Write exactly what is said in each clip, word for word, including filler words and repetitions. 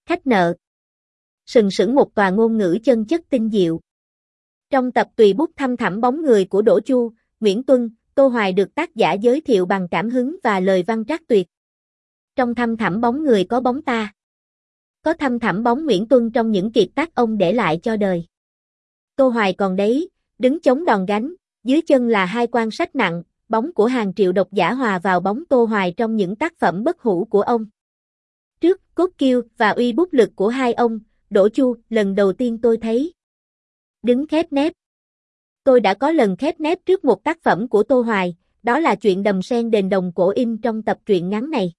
Khách nợ. Sừng sững một tòa ngôn ngữ chân chất tinh diệu. Trong tập tùy bút thăm thẳm bóng người của Đỗ Chu, Nguyễn Tuân, Tô Hoài được tác giả giới thiệu bằng cảm hứng và lời văn trác tuyệt. Trong thăm thẳm bóng người có bóng ta. Có thăm thẳm bóng Nguyễn Tuân trong những kiệt tác ông để lại cho đời. Tô Hoài còn đấy, đứng chống đòn gánh, dưới chân là hai quan sách nặng, bóng của hàng triệu độc giả hòa vào bóng Tô Hoài trong những tác phẩm bất hủ của ông. Trước cốt kiêu và uy bút lực của hai ông, Đỗ Chu, lần đầu tiên tôi thấy đứng khép nép. Tôi đã có lần khép nép trước một tác phẩm của Tô Hoài, đó là chuyện Đầm Sen Đền Đồng Cổ in trong tập truyện ngắn này.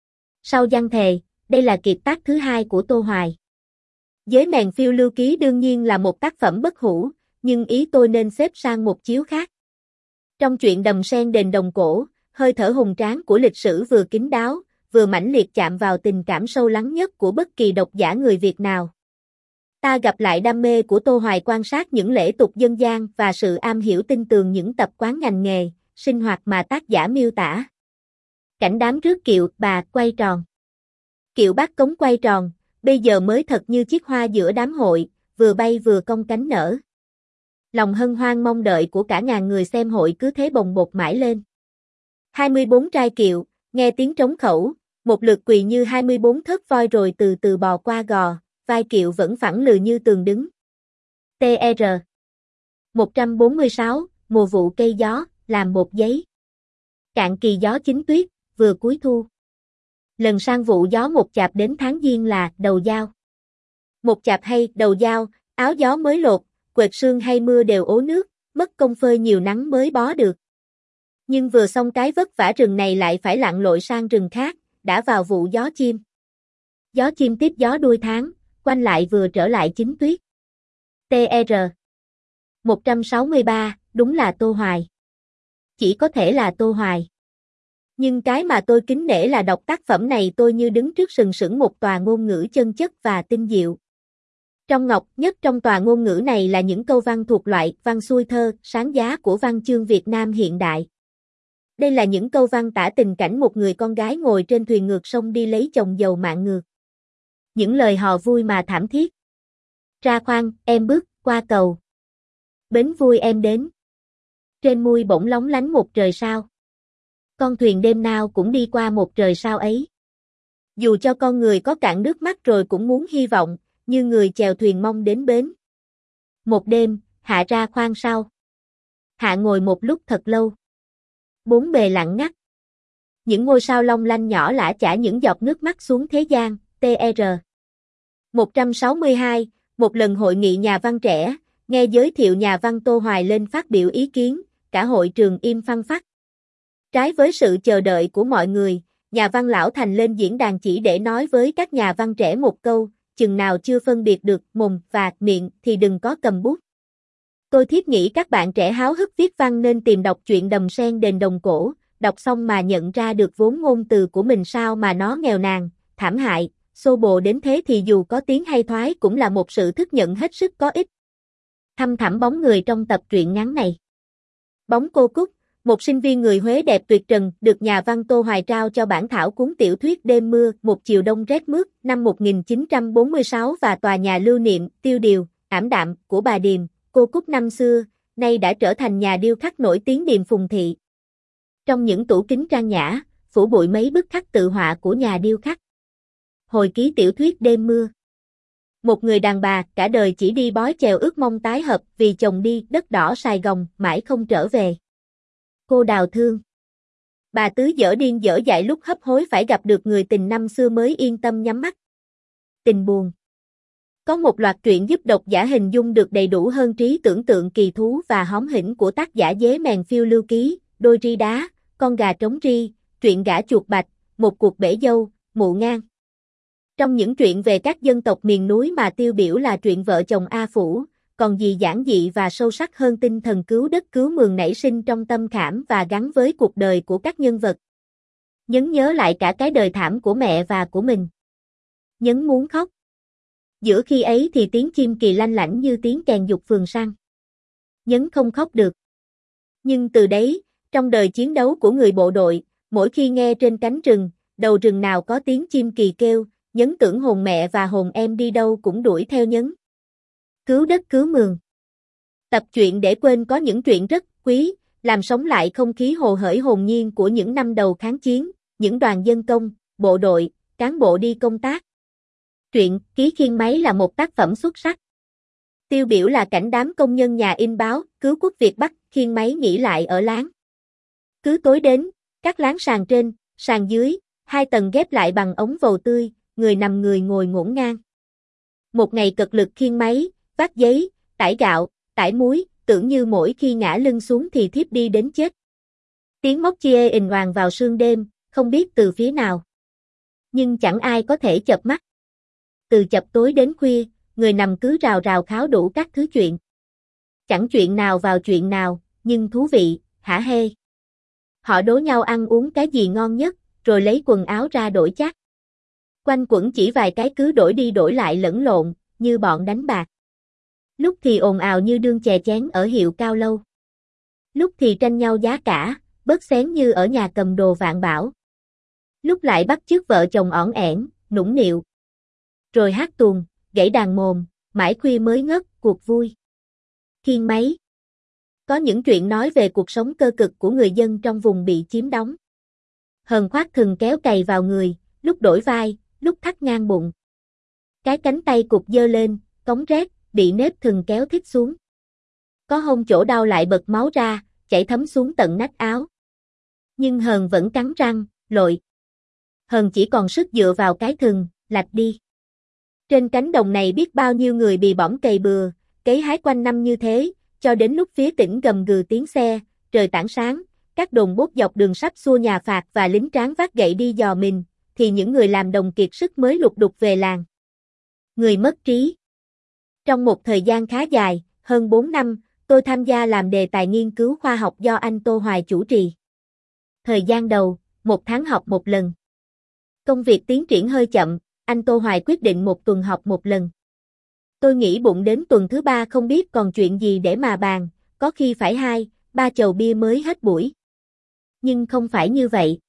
Sau Giăng Thề, đây là kiệt tác thứ hai của Tô Hoài. Giới mèn phiêu lưu ký đương nhiên là một tác phẩm bất hủ, nhưng ý tôi nên xếp sang một chiếu khác. Trong chuyện Đầm Sen Đền Đồng Cổ, hơi thở hùng tráng của lịch sử vừa kín đáo, vừa mãnh liệt chạm vào tình cảm sâu lắng nhất của bất kỳ độc giả người Việt nào. Ta gặp lại đam mê của Tô Hoài quan sát những lễ tục dân gian và sự am hiểu tinh tường những tập quán ngành nghề, sinh hoạt mà tác giả miêu tả. Cảnh đám rước kiệu bà quay tròn. Kiệu bát cống quay tròn, bây giờ mới thật như chiếc hoa giữa đám hội, vừa bay vừa cong cánh nở. Lòng hân hoan mong đợi của cả ngàn người xem hội cứ thế bồng bột mãi lên. hai mươi bốn trai kiệu, nghe tiếng trống khẩu, một lượt quỳ như hai mươi bốn thớt voi rồi từ từ bò qua gò, vai kiệu vẫn phẳng lừ như tường đứng. tê rờ một trăm bốn mươi sáu, mùa vụ cây gió, làm bột giấy. Cạn kỳ gió chính tuyết, vừa cuối thu. Lần sang vụ gió một chạp đến tháng giêng là đầu giao. Một chạp hay đầu giao, áo gió mới lột, quệt sương hay mưa đều ố nước, mất công phơi nhiều nắng mới bó được. Nhưng vừa xong cái vất vả rừng này lại phải lặn lội sang rừng khác, đã vào vụ gió chim. Gió chim tiếp gió đuôi tháng, quanh lại vừa trở lại chính tuyết. tê rờ một trăm sáu mươi ba, đúng là Tô Hoài. Chỉ có thể là Tô Hoài. Nhưng cái mà tôi kính nể là đọc tác phẩm này tôi như đứng trước sừng sững một tòa ngôn ngữ chân chất và tinh diệu. Trong ngọc nhất trong tòa ngôn ngữ này là những câu văn thuộc loại văn xuôi thơ, sáng giá của văn chương Việt Nam hiện đại. Đây là những câu văn tả tình cảnh một người con gái ngồi trên thuyền ngược sông đi lấy chồng giàu mạng ngược. Những lời hò vui mà thảm thiết. Ra khoang, em bước qua cầu. Bến vui em đến. Trên mui bỗng lóng lánh một trời sao. Con thuyền đêm nào cũng đi qua một trời sao ấy. Dù cho con người có cạn nước mắt rồi cũng muốn hy vọng, như người chèo thuyền mong đến bến. Một đêm, Hạ ra khoang sau. Hạ ngồi một lúc thật lâu. Bốn bề lặng ngắt. Những ngôi sao long lanh nhỏ lả chả những giọt nước mắt xuống thế gian, tê rờ một trăm sáu mươi hai, một lần hội nghị nhà văn trẻ, nghe giới thiệu nhà văn Tô Hoài lên phát biểu ý kiến, cả hội trường im phăng phắc. Trái với sự chờ đợi của mọi người, nhà văn Lão Thành lên diễn đàn chỉ để nói với các nhà văn trẻ một câu, chừng nào chưa phân biệt được mồm và miệng thì đừng có cầm bút. Tôi thiết nghĩ các bạn trẻ háo hức viết văn nên tìm đọc chuyện Đầm Sen Đền Đồng Cổ, đọc xong mà nhận ra được vốn ngôn từ của mình sao mà nó nghèo nàn, thảm hại, xô bồ đến thế thì dù có tiếng hay thoái cũng là một sự thức nhận hết sức có ích. Thăm thẳm bóng người trong tập truyện ngắn này. Bóng cô Cúc, một sinh viên người Huế đẹp tuyệt trần, được nhà văn Tô Hoài trao cho bản thảo cuốn tiểu thuyết Đêm mưa, một chiều đông rét mướt, năm một nghìn chín trăm bốn mươi sáu và tòa nhà lưu niệm, tiêu điều, ảm đạm, của bà Điềm, cô Cúc năm xưa, nay đã trở thành nhà điêu khắc nổi tiếng Điềm Phùng Thị. Trong những tủ kính trang nhã, phủ bụi mấy bức khắc tự họa của nhà điêu khắc. Hồi ký tiểu thuyết Đêm mưa. Một người đàn bà, cả đời chỉ đi bói chèo ước mong tái hợp vì chồng đi đất đỏ Sài Gòn, mãi không trở về. Cô đào thương. Bà Tứ dở điên dở dại lúc hấp hối phải gặp được người tình năm xưa mới yên tâm nhắm mắt. Tình buồn. Có một loạt truyện giúp độc giả hình dung được đầy đủ hơn trí tưởng tượng kỳ thú và hóm hỉnh của tác giả Dế Mèn Phiêu Lưu Ký, Đôi ri đá, Con gà trống ri, Truyện gã chuột bạch, Một cuộc bể dâu, Mụ ngang. Trong những truyện về các dân tộc miền núi mà tiêu biểu là truyện Vợ chồng A Phủ, còn gì giản dị và sâu sắc hơn tinh thần cứu đất cứu mường nảy sinh trong tâm khảm và gắn với cuộc đời của các nhân vật. Nhấn nhớ lại cả cái đời thảm của mẹ và của mình. Nhấn muốn khóc. Giữa khi ấy thì tiếng chim kỳ lanh lảnh như tiếng kèn dục phường săn. Nhấn không khóc được. Nhưng từ đấy, trong đời chiến đấu của người bộ đội, mỗi khi nghe trên cánh rừng, đầu rừng nào có tiếng chim kỳ kêu, nhấn tưởng hồn mẹ và hồn em đi đâu cũng đuổi theo nhấn. Cứu đất cứu mường. Tập truyện để quên có những chuyện rất quý, làm sống lại không khí hồ hởi hồn nhiên của những năm đầu kháng chiến, những đoàn dân công, bộ đội, cán bộ đi công tác. Truyện Ký Khiên Máy là một tác phẩm xuất sắc. Tiêu biểu là cảnh đám công nhân nhà in báo, cứu quốc Việt Bắc, khiêng máy nghỉ lại ở láng. Cứ tối đến, các láng sàn trên, sàn dưới, hai tầng ghép lại bằng ống vầu tươi, người nằm người ngồi ngổn ngang. Một ngày cực lực khiêng máy, vác giấy, tải gạo, tải muối, tưởng như mỗi khi ngã lưng xuống thì thiếp đi đến chết. Tiếng móc chia ình oàng vào sương đêm, không biết từ phía nào. Nhưng chẳng ai có thể chợp mắt. Từ chập tối đến khuya, người nằm cứ rào rào kháo đủ các thứ chuyện. Chẳng chuyện nào vào chuyện nào, nhưng thú vị, hả hê. Họ đố nhau ăn uống cái gì ngon nhất, rồi lấy quần áo ra đổi chác. Quanh quẩn chỉ vài cái cứ đổi đi đổi lại lẫn lộn, như bọn đánh bạc. Lúc thì ồn ào như đương chè chén ở hiệu cao lâu. Lúc thì tranh nhau giá cả, bớt xén như ở nhà cầm đồ Vạn Bảo. Lúc lại bắt chước vợ chồng ỏn ẻn, nũng nịu. Rồi hát tuồng, gãy đàn mồm, mãi khuya mới ngất, cuộc vui. Khiêng máy. Có những chuyện nói về cuộc sống cơ cực của người dân trong vùng bị chiếm đóng. Hờn khoác thừng kéo cày vào người, lúc đổi vai, lúc thắt ngang bụng. Cái cánh tay cụt dơ lên, cống rét, bị nếp thừng kéo thít xuống. Có hôm chỗ đau lại bật máu ra, chảy thấm xuống tận nách áo. Nhưng Hờn vẫn cắn răng, lội. Hờn chỉ còn sức dựa vào cái thừng, lạch đi. Trên cánh đồng này biết bao nhiêu người bị bỏng cày bừa, cấy hái quanh năm như thế, cho đến lúc phía tỉnh gầm gừ tiếng xe, trời tảng sáng, các đồn bốt dọc đường sắp xua nhà phạt và lính tráng vác gậy đi dò mình, thì những người làm đồng kiệt sức mới lục đục về làng. Người mất trí. Trong một thời gian khá dài, hơn bốn năm, tôi tham gia làm đề tài nghiên cứu khoa học do anh Tô Hoài chủ trì. Thời gian đầu, một tháng học một lần. Công việc tiến triển hơi chậm, anh Tô Hoài quyết định một tuần học một lần. Tôi nghĩ bụng đến tuần thứ ba không biết còn chuyện gì để mà bàn, có khi phải hai, ba chầu bia mới hết buổi. Nhưng không phải như vậy.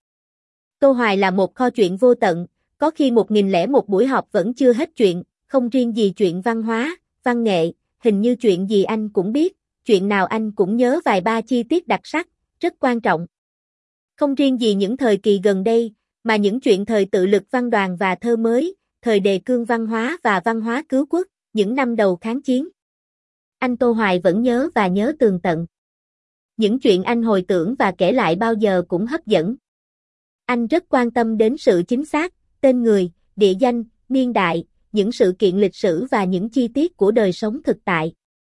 Tô Hoài là một kho chuyện vô tận, có khi một nghìn lẻ một buổi họp vẫn chưa hết chuyện, không riêng gì chuyện văn hóa, văn nghệ, hình như chuyện gì anh cũng biết, chuyện nào anh cũng nhớ vài ba chi tiết đặc sắc, rất quan trọng. Không riêng gì những thời kỳ gần đây, mà những chuyện thời tự lực văn đoàn và thơ mới, thời đề cương văn hóa và văn hóa cứu quốc, những năm đầu kháng chiến. Anh Tô Hoài vẫn nhớ và nhớ tường tận. Những chuyện anh hồi tưởng và kể lại bao giờ cũng hấp dẫn. Anh rất quan tâm đến sự chính xác, tên người, địa danh, niên đại, những sự kiện lịch sử và những chi tiết của đời sống thực tại.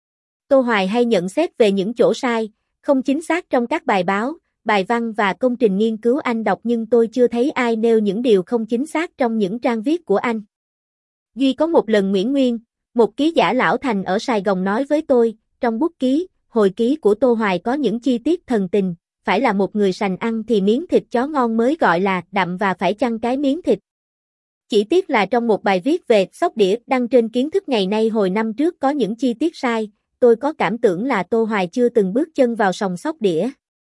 Tô Hoài hay nhận xét về những chỗ sai, không chính xác trong các bài báo, bài văn và công trình nghiên cứu anh đọc, nhưng tôi chưa thấy ai nêu những điều không chính xác trong những trang viết của anh. Duy có một lần Nguyễn Nguyên, một ký giả lão thành ở Sài Gòn nói với tôi, trong bút ký, hồi ký của Tô Hoài có những chi tiết thần tình, phải là một người sành ăn thì miếng thịt chó ngon mới gọi là đậm và phải chăng cái miếng thịt. Chỉ tiếc là trong một bài viết về sóc đĩa đăng trên Kiến Thức ngày nay hồi năm trước có những chi tiết sai, tôi có cảm tưởng là Tô Hoài chưa từng bước chân vào sòng sóc đĩa.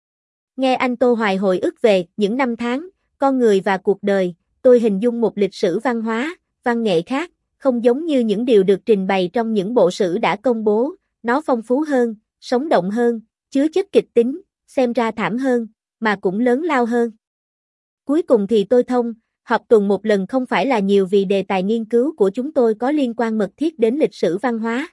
Nghe anh Tô Hoài hồi ức về những năm tháng, con người và cuộc đời, tôi hình dung một lịch sử văn hóa, văn nghệ khác, không giống như những điều được trình bày trong những bộ sử đã công bố, nó phong phú hơn, sống động hơn, chứa chất kịch tính, xem ra thảm hơn, mà cũng lớn lao hơn. Cuối cùng thì tôi thông, họp tuần một lần không phải là nhiều vì đề tài nghiên cứu của chúng tôi có liên quan mật thiết đến lịch sử văn hóa.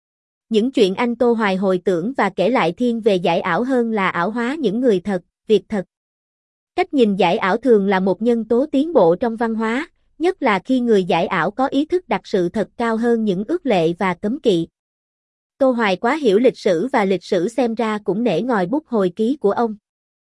Những chuyện anh Tô Hoài hồi tưởng và kể lại thiên về giải ảo hơn là ảo hóa những người thật, việc thật. Cách nhìn giải ảo thường là một nhân tố tiến bộ trong văn hóa, nhất là khi người giải ảo có ý thức đặt sự thật cao hơn những ước lệ và cấm kỵ. Tô Hoài quá hiểu lịch sử và lịch sử xem ra cũng nể ngòi bút hồi ký của ông.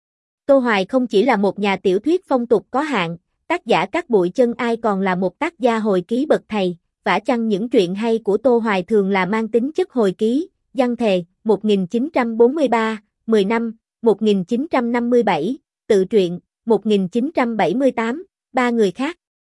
Tô Hoài không chỉ là một nhà tiểu thuyết phong tục có hạn, tác giả Cát Bụi Chân Ai còn là một tác gia hồi ký bậc thầy, vả chăng những truyện hay của Tô Hoài thường là mang tính chất hồi ký, Văn Thề, một nghìn chín trăm bốn mươi ba, mười năm, một nghìn chín trăm năm mươi bảy, tự truyện, một nghìn chín trăm bảy mươi tám, ba người khác.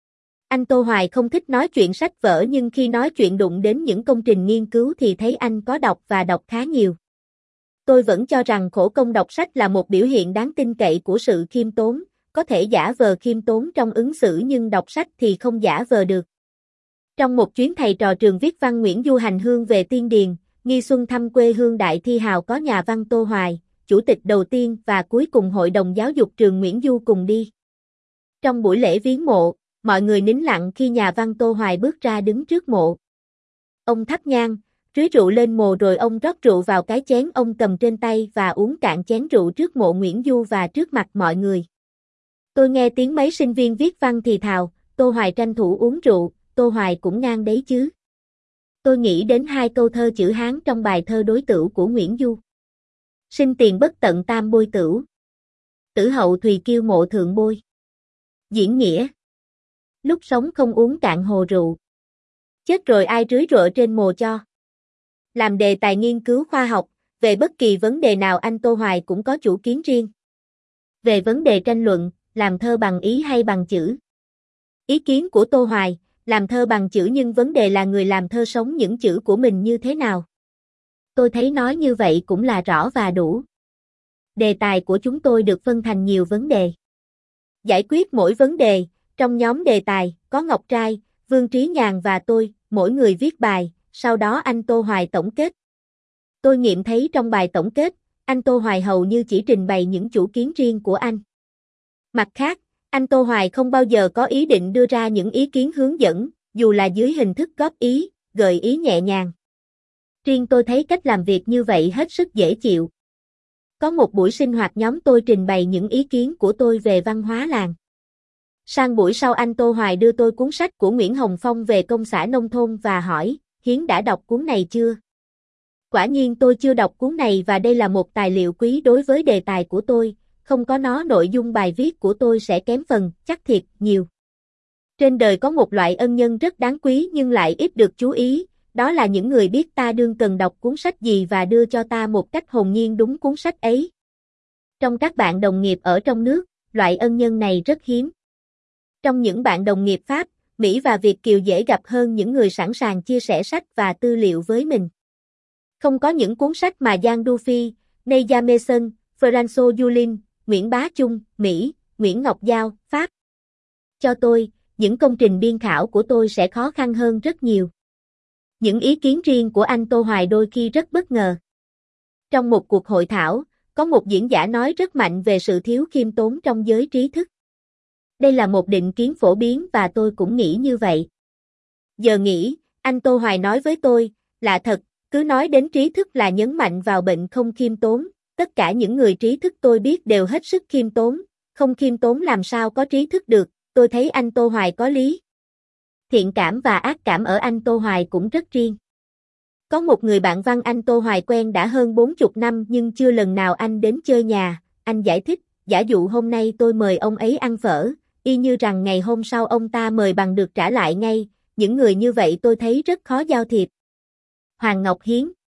Anh Tô Hoài không thích nói chuyện sách vở nhưng khi nói chuyện đụng đến những công trình nghiên cứu thì thấy anh có đọc và đọc khá nhiều. Tôi vẫn cho rằng khổ công đọc sách là một biểu hiện đáng tin cậy của sự khiêm tốn, có thể giả vờ khiêm tốn trong ứng xử nhưng đọc sách thì không giả vờ được. Trong một chuyến thầy trò trường viết văn Nguyễn Du hành hương về Tiên Điền, nghi xuân thăm quê hương đại thi hào có nhà văn Tô Hoài, chủ tịch đầu tiên và cuối cùng hội đồng giáo dục trường Nguyễn Du cùng đi. Trong buổi lễ viếng mộ, mọi người nín lặng khi nhà văn Tô Hoài bước ra đứng trước mộ. Ông thắp nhang, rưới rượu lên mồ rồi ông rót rượu vào cái chén ông cầm trên tay và uống cạn chén rượu trước mộ Nguyễn Du và trước mặt mọi người. Tôi nghe tiếng mấy sinh viên viết văn thì thào, Tô Hoài tranh thủ uống rượu, Tô Hoài cũng ngang đấy chứ. Tôi nghĩ đến hai câu thơ chữ Hán trong bài thơ đối tửu của Nguyễn Du. Sinh tiền bất tận tam bôi tửu. Tử hậu thùy kiêu mộ thượng bôi. Diễn nghĩa. Lúc sống không uống cạn hồ rượu. Chết rồi ai rưới rượu trên mồ cho. Làm đề tài nghiên cứu khoa học, về bất kỳ vấn đề nào anh Tô Hoài cũng có chủ kiến riêng. Về vấn đề tranh luận, làm thơ bằng ý hay bằng chữ. Ý kiến của Tô Hoài, làm thơ bằng chữ nhưng vấn đề là người làm thơ sống những chữ của mình như thế nào. Tôi thấy nói như vậy cũng là rõ và đủ. Đề tài của chúng tôi được phân thành nhiều vấn đề. Giải quyết mỗi vấn đề, trong nhóm đề tài, có Ngọc Trai, Vương Trí Nhàn và tôi, mỗi người viết bài, sau đó anh Tô Hoài tổng kết. Tôi nghiệm thấy trong bài tổng kết, anh Tô Hoài hầu như chỉ trình bày những chủ kiến riêng của anh. Mặt khác, anh Tô Hoài không bao giờ có ý định đưa ra những ý kiến hướng dẫn, dù là dưới hình thức góp ý, gợi ý nhẹ nhàng. Riêng tôi thấy cách làm việc như vậy hết sức dễ chịu. Có một buổi sinh hoạt nhóm tôi trình bày những ý kiến của tôi về văn hóa làng. Sang buổi sau anh Tô Hoài đưa tôi cuốn sách của Nguyễn Hồng Phong về công xã nông thôn và hỏi, Hiến đã đọc cuốn này chưa? Quả nhiên tôi chưa đọc cuốn này và đây là một tài liệu quý đối với đề tài của tôi, không có nó nội dung bài viết của tôi sẽ kém phần, chắc thiệt, nhiều. Trên đời có một loại ân nhân rất đáng quý nhưng lại ít được chú ý, đó là những người biết ta đương cần đọc cuốn sách gì và đưa cho ta một cách hồn nhiên đúng cuốn sách ấy. Trong các bạn đồng nghiệp ở trong nước, loại ân nhân này rất hiếm. Trong những bạn đồng nghiệp Pháp, Mỹ và Việt kiều dễ gặp hơn những người sẵn sàng chia sẻ sách và tư liệu với mình. Không có những cuốn sách mà Giang Duffy, Neja Mason, François Yulin, Nguyễn Bá Trung, Mỹ, Nguyễn Ngọc Giao, Pháp. Cho tôi, những công trình biên khảo của tôi sẽ khó khăn hơn rất nhiều. Những ý kiến riêng của anh Tô Hoài đôi khi rất bất ngờ. Trong một cuộc hội thảo, có một diễn giả nói rất mạnh về sự thiếu khiêm tốn trong giới trí thức. Đây là một định kiến phổ biến và tôi cũng nghĩ như vậy. Giờ nghĩ, anh Tô Hoài nói với tôi, lạ thật, cứ nói đến trí thức là nhấn mạnh vào bệnh không khiêm tốn, tất cả những người trí thức tôi biết đều hết sức khiêm tốn, không khiêm tốn làm sao có trí thức được, tôi thấy anh Tô Hoài có lý. Thiện cảm và ác cảm ở anh Tô Hoài cũng rất riêng. Có một người bạn văn anh Tô Hoài quen đã hơn bốn mươi năm nhưng chưa lần nào anh đến chơi nhà, anh giải thích, giả dụ hôm nay tôi mời ông ấy ăn phở, y như rằng ngày hôm sau ông ta mời bằng được trả lại ngay, những người như vậy tôi thấy rất khó giao thiệp. Hoàng Ngọc Hiến